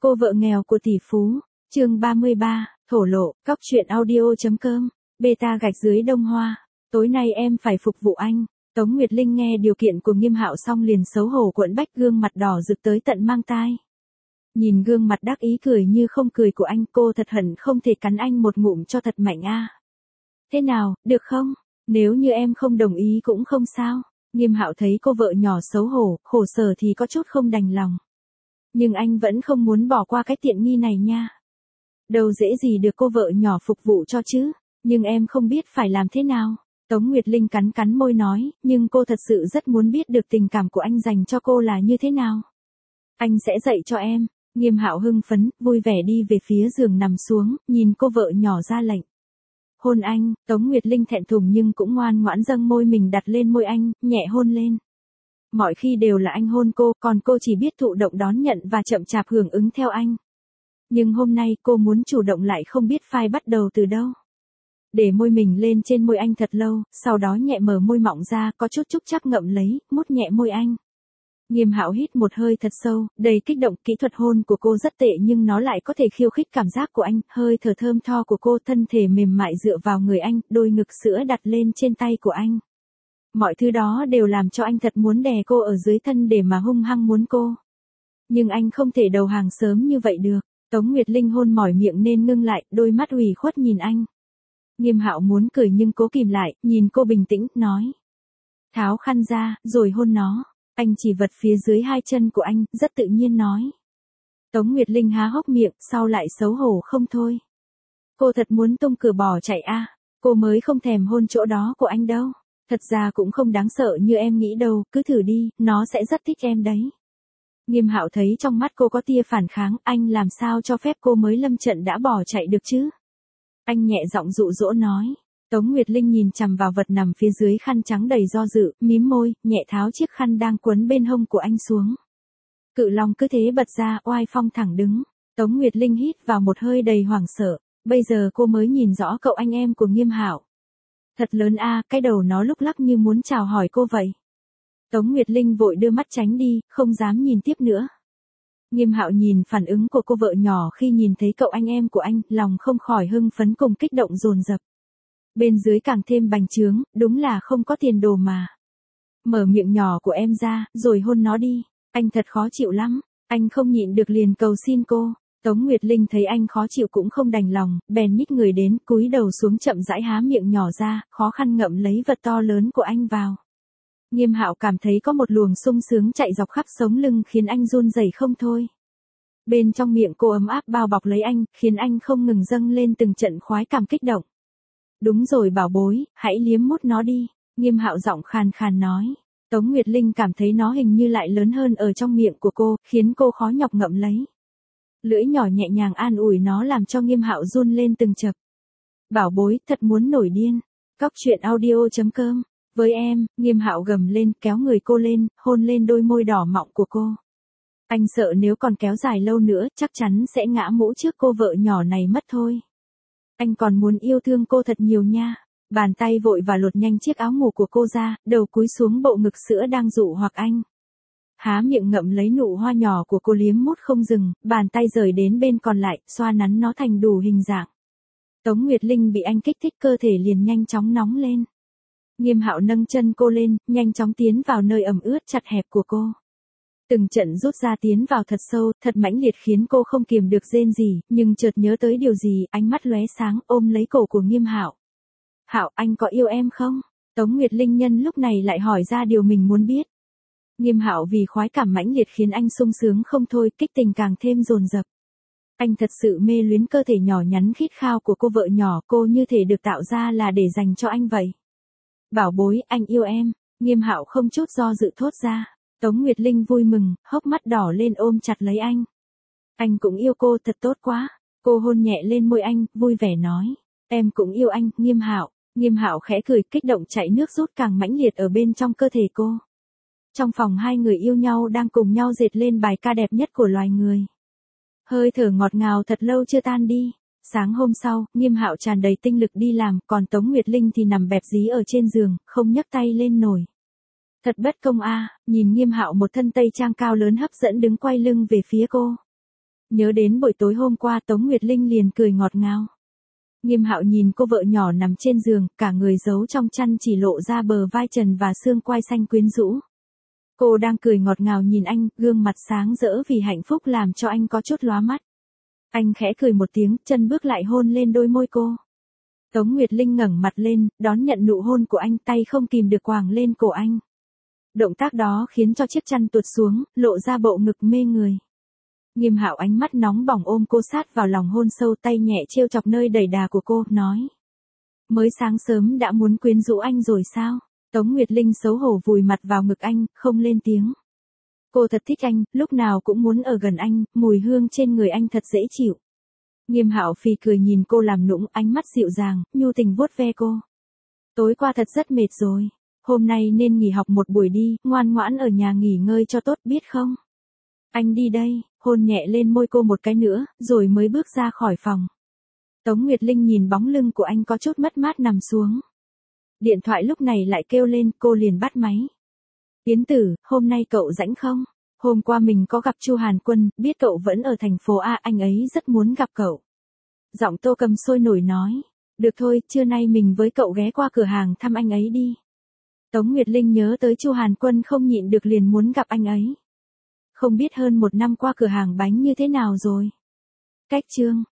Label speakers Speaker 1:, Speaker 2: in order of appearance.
Speaker 1: Cô vợ nghèo của tỷ phú, chương 33, thổ lộ, cóc truyện audio.com, beta gạch dưới Đông Hoa. Tối nay em phải phục vụ anh. Tống Nguyệt Linh nghe điều kiện của Nghiêm Hạo xong liền xấu hổ quẫn bách, gương mặt đỏ rực tới tận mang tai. Nhìn gương mặt đắc ý cười như không cười của anh, cô thật hận không thể cắn anh một ngụm cho thật mạnh a. Thế nào, được không? Nếu như em không đồng ý cũng không sao. Nghiêm Hạo thấy cô vợ nhỏ xấu hổ, khổ sở thì có chút không đành lòng. Nhưng anh vẫn không muốn bỏ qua cái tiện nghi này nha. Đâu dễ gì được cô vợ nhỏ phục vụ cho chứ, nhưng em không biết phải làm thế nào. Tống Nguyệt Linh cắn cắn môi nói, nhưng cô thật sự rất muốn biết được tình cảm của anh dành cho cô là như thế nào. Anh sẽ dạy cho em. Nghiêm Hạo hưng phấn, vui vẻ đi về phía giường nằm xuống, nhìn cô vợ nhỏ ra lệnh. Hôn anh. Tống Nguyệt Linh thẹn thùng nhưng cũng ngoan ngoãn dâng môi mình đặt lên môi anh, nhẹ hôn lên. Mọi khi đều là anh hôn cô, còn cô chỉ biết thụ động đón nhận và chậm chạp hưởng ứng theo anh. Nhưng hôm nay cô muốn chủ động lại không biết phải bắt đầu từ đâu. Để môi mình lên trên môi anh thật lâu, sau đó nhẹ mở môi mọng ra, có chút chúc chắc ngậm lấy, mút nhẹ môi anh. Nghiêm Hạo hít một hơi thật sâu, đầy kích động. Kỹ thuật hôn của cô rất tệ nhưng nó lại có thể khiêu khích cảm giác của anh, hơi thở thơm tho của cô, thân thể mềm mại dựa vào người anh, đôi ngực sữa đặt lên trên tay của anh. Mọi thứ đó đều làm cho anh thật muốn đè cô ở dưới thân để mà hung hăng muốn cô. Nhưng anh không thể đầu hàng sớm như vậy được. Tống Nguyệt Linh hôn mỏi miệng nên ngưng lại, đôi mắt ủy khuất nhìn anh. Nghiêm Hạo muốn cười nhưng cố kìm lại, nhìn cô bình tĩnh, nói. Tháo khăn ra, rồi hôn nó. Anh chỉ vật phía dưới hai chân của anh, rất tự nhiên nói. Tống Nguyệt Linh há hốc miệng, sau lại xấu hổ không thôi. Cô thật muốn tung cửa bỏ chạy a. Cô mới không thèm hôn chỗ đó của anh đâu. Thật ra cũng không đáng sợ như em nghĩ đâu, cứ thử đi, nó sẽ rất thích em đấy. Nghiêm Hạo thấy trong mắt cô có tia phản kháng, anh làm sao cho phép cô mới lâm trận đã bỏ chạy được chứ? Anh nhẹ giọng dụ dỗ nói. Tống Nguyệt Linh nhìn chằm vào vật nằm phía dưới khăn trắng đầy do dự, mím môi, nhẹ tháo chiếc khăn đang quấn bên hông của anh xuống. Cự long cứ thế bật ra, oai phong thẳng đứng. Tống Nguyệt Linh hít vào một hơi đầy hoảng sợ, bây giờ cô mới nhìn rõ cậu anh em của Nghiêm Hạo. Thật lớn a, cái đầu nó lúc lắc như muốn chào hỏi cô vậy. Tống Nguyệt Linh vội đưa mắt tránh đi, không dám nhìn tiếp nữa. Nghiêm Hạo nhìn phản ứng của cô vợ nhỏ khi nhìn thấy cậu anh em của anh, lòng không khỏi hưng phấn cùng kích động dồn dập. Bên dưới càng thêm bành trướng, đúng là không có tiền đồ mà. Mở miệng nhỏ của em ra, rồi hôn nó đi. Anh thật khó chịu lắm. Anh không nhịn được liền cầu xin cô. Tống Nguyệt Linh thấy anh khó chịu cũng không đành lòng, bèn nhích người đến, cúi đầu xuống chậm rãi há miệng nhỏ ra, khó khăn ngậm lấy vật to lớn của anh vào. Nghiêm Hạo cảm thấy có một luồng sung sướng chạy dọc khắp sống lưng khiến anh run rẩy không thôi. Bên trong miệng cô ấm áp bao bọc lấy anh, khiến anh không ngừng dâng lên từng trận khoái cảm kích động. Đúng rồi bảo bối, hãy liếm mút nó đi. Nghiêm Hạo giọng khàn khàn nói. Tống Nguyệt Linh cảm thấy nó hình như lại lớn hơn ở trong miệng của cô, khiến cô khó nhọc ngậm lấy. Lưỡi nhỏ nhẹ nhàng an ủi nó làm cho Nghiêm Hạo run lên từng chập. Bảo bối, thật muốn nổi điên. Cóc truyện audio.com. Với em, Nghiêm Hạo gầm lên, kéo người cô lên, hôn lên đôi môi đỏ mọng của cô. Anh sợ nếu còn kéo dài lâu nữa, chắc chắn sẽ ngã mũ trước cô vợ nhỏ này mất thôi. Anh còn muốn yêu thương cô thật nhiều nha. Bàn tay vội và lột nhanh chiếc áo ngủ của cô ra, đầu cúi xuống bộ ngực sữa đang dụ hoặc anh. Há miệng ngậm lấy nụ hoa nhỏ của cô liếm mút không dừng, bàn tay rời đến bên còn lại, xoa nắn nó thành đủ hình dạng. Tống Nguyệt Linh bị anh kích thích cơ thể liền nhanh chóng nóng lên. Nghiêm Hạo nâng chân cô lên, nhanh chóng tiến vào nơi ẩm ướt chặt hẹp của cô. Từng trận rút ra tiến vào thật sâu, thật mãnh liệt khiến cô không kiềm được rên gì, nhưng chợt nhớ tới điều gì, ánh mắt lóe sáng, ôm lấy cổ của Nghiêm Hạo. Hạo, anh có yêu em không? Tống Nguyệt Linh nhân lúc này lại hỏi ra điều mình muốn biết. Nghiêm Hạo vì khoái cảm mãnh liệt khiến anh sung sướng không thôi, kích tình càng thêm dồn dập. Anh thật sự mê luyến cơ thể nhỏ nhắn khít khao của cô vợ nhỏ, cô như thể được tạo ra là để dành cho anh vậy. Bảo bối, anh yêu em. Nghiêm Hạo không chút do dự thốt ra. Tống Nguyệt Linh vui mừng, hốc mắt đỏ lên ôm chặt lấy anh. Anh cũng yêu cô, thật tốt quá. Cô hôn nhẹ lên môi anh, vui vẻ nói. Em cũng yêu anh, Nghiêm Hạo. Nghiêm Hạo khẽ cười, kích động chảy nước rút càng mãnh liệt ở bên trong cơ thể cô. Trong phòng hai người yêu nhau đang cùng nhau dệt lên bài ca đẹp nhất của loài người. Hơi thở ngọt ngào thật lâu chưa tan đi. Sáng hôm sau, Nghiêm Hạo tràn đầy tinh lực đi làm, còn Tống Nguyệt Linh thì nằm bẹp dí ở trên giường, không nhấc tay lên nổi. Thật bất công a, nhìn Nghiêm Hạo một thân tây trang cao lớn hấp dẫn đứng quay lưng về phía cô. Nhớ đến buổi tối hôm qua Tống Nguyệt Linh liền cười ngọt ngào. Nghiêm Hạo nhìn cô vợ nhỏ nằm trên giường, cả người giấu trong chăn chỉ lộ ra bờ vai trần và xương quai xanh quyến rũ. Cô đang cười ngọt ngào nhìn anh, gương mặt sáng rỡ vì hạnh phúc làm cho anh có chút lóa mắt. Anh khẽ cười một tiếng, chân bước lại hôn lên đôi môi cô. Tống Nguyệt Linh ngẩng mặt lên, đón nhận nụ hôn của anh, tay không kìm được quàng lên cổ anh. Động tác đó khiến cho chiếc chăn tuột xuống, lộ ra bộ ngực mê người. Nghiêm Hạo ánh mắt nóng bỏng ôm cô sát vào lòng hôn sâu, tay nhẹ trêu chọc nơi đầy đà của cô, nói. Mới sáng sớm đã muốn quyến rũ anh rồi sao? Tống Nguyệt Linh xấu hổ vùi mặt vào ngực anh, không lên tiếng. Cô thật thích anh, lúc nào cũng muốn ở gần anh, mùi hương trên người anh thật dễ chịu. Nghiêm Hạo phì cười nhìn cô làm nũng, ánh mắt dịu dàng, nhu tình vuốt ve cô. Tối qua thật rất mệt rồi. Hôm nay nên nghỉ học một buổi đi, ngoan ngoãn ở nhà nghỉ ngơi cho tốt biết không? Anh đi đây, hôn nhẹ lên môi cô một cái nữa, rồi mới bước ra khỏi phòng. Tống Nguyệt Linh nhìn bóng lưng của anh có chút mất mát nằm xuống. Điện thoại lúc này lại kêu lên, cô liền bắt máy. Tiến Tử, hôm nay cậu rảnh không? Hôm qua mình có gặp Chu Hàn Quân, biết cậu vẫn ở thành phố A, anh ấy rất muốn gặp cậu. Giọng Tô Cầm sôi nổi nói. Được thôi, trưa nay mình với cậu ghé qua cửa hàng thăm anh ấy đi. Tống Nguyệt Linh nhớ tới Chu Hàn Quân không nhịn được liền muốn gặp anh ấy. Không biết hơn 1 năm qua cửa hàng bánh như thế nào rồi. Cách chương